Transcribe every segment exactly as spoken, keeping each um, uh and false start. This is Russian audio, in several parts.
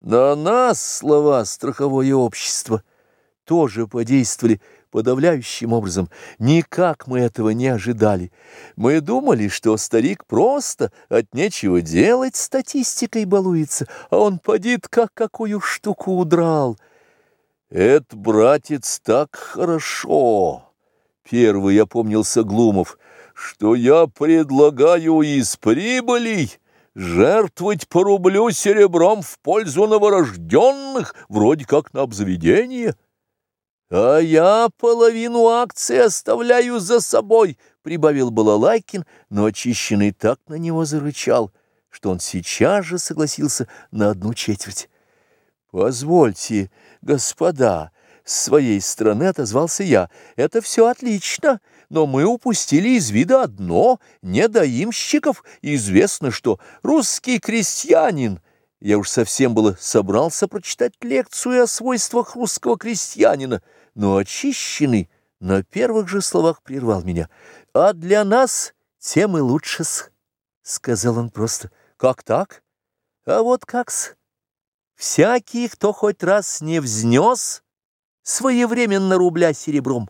На нас слова «страховое общество» тоже подействовали подавляющим образом. Никак мы этого не ожидали. Мы думали, что старик просто от нечего делать статистикой балуется, а он подит, как какую штуку удрал. «Это, братец, так хорошо!» — первый опомнился Глумов, — что я предлагаю из прибылей жертвовать по рублю серебром в пользу новорожденных, вроде как на обзаведение. А я половину акций оставляю за собой, — прибавил Балалайкин, но Очищенный так на него зарычал, что он сейчас же согласился на одну четверть. «Позвольте, господа, с своей стороны отозвался я, — это все отлично, но мы упустили из вида одно — недоимщиков. Известно, что русский крестьянин... Я уж совсем было собрался прочитать лекцию о свойствах русского крестьянина, но Очищенный на первых же словах прервал меня. «А для нас тем и лучше-с», — сказал он просто. «Как так? А вот как-с. Всякий, кто хоть раз не взнес своевременно рубля серебром,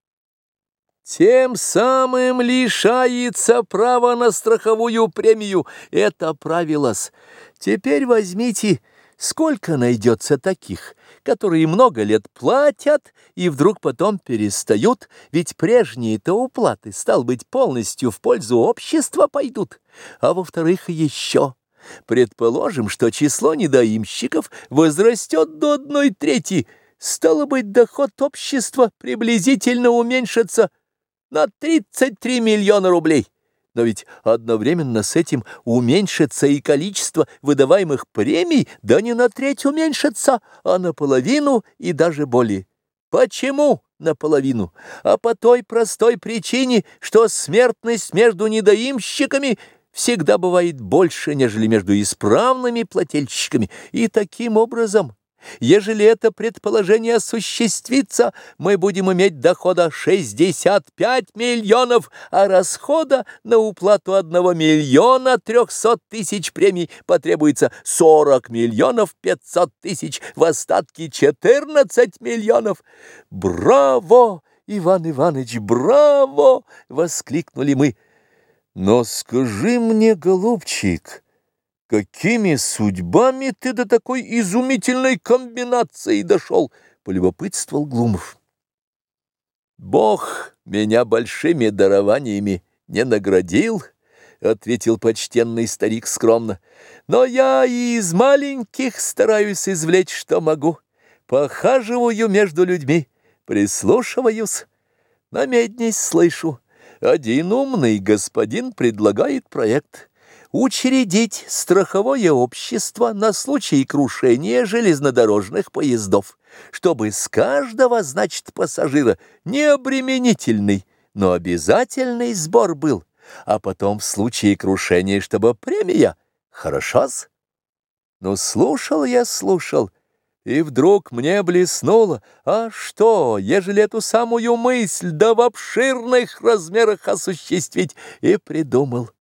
тем самым лишается права на страховую премию. Это правило-с. Теперь возьмите, сколько найдется таких, которые много лет платят и вдруг потом перестают, ведь прежние-то уплаты, стал быть, полностью в пользу общества пойдут. А во-вторых, еще... Предположим, что число недоимщиков возрастет до одной трети, стало быть, доход общества приблизительно уменьшится на тридцать три миллиона рублей. Но ведь одновременно с этим уменьшится и количество выдаваемых премий, да не на треть уменьшится, а наполовину и даже более. Почему наполовину? А по той простой причине, что смертность между недоимщиками всегда бывает больше, нежели между исправными плательщиками, и таким образом, ежели это предположение осуществится, мы будем иметь дохода шестьдесят пять миллионов, а расхода на уплату одного миллиона трехсот тысяч премий потребуется сорок миллионов пятьсот тысяч, в остатке четырнадцать миллионов. «Браво, Иван Иванович, браво!» — воскликнули мы. «Но скажи мне, голубчик, какими судьбами ты до такой изумительной комбинации дошел?» — полюбопытствовал Глумов. «Бог меня большими дарованиями не наградил, — ответил почтенный старик скромно, — но я и из маленьких стараюсь извлечь, что могу. Похаживаю между людьми, прислушиваюсь, на меднись слышу. Один умный господин предлагает проект — учредить страховое общество на случай крушения железнодорожных поездов, чтобы с каждого, значит, пассажира необременительный, но обязательный сбор был, а потом в случае крушения, чтобы премия. Хорошо-с? Ну, слушал я, слушал. И вдруг мне блеснуло, а что, ежели эту самую мысль да в обширных размерах осуществить, и придумал.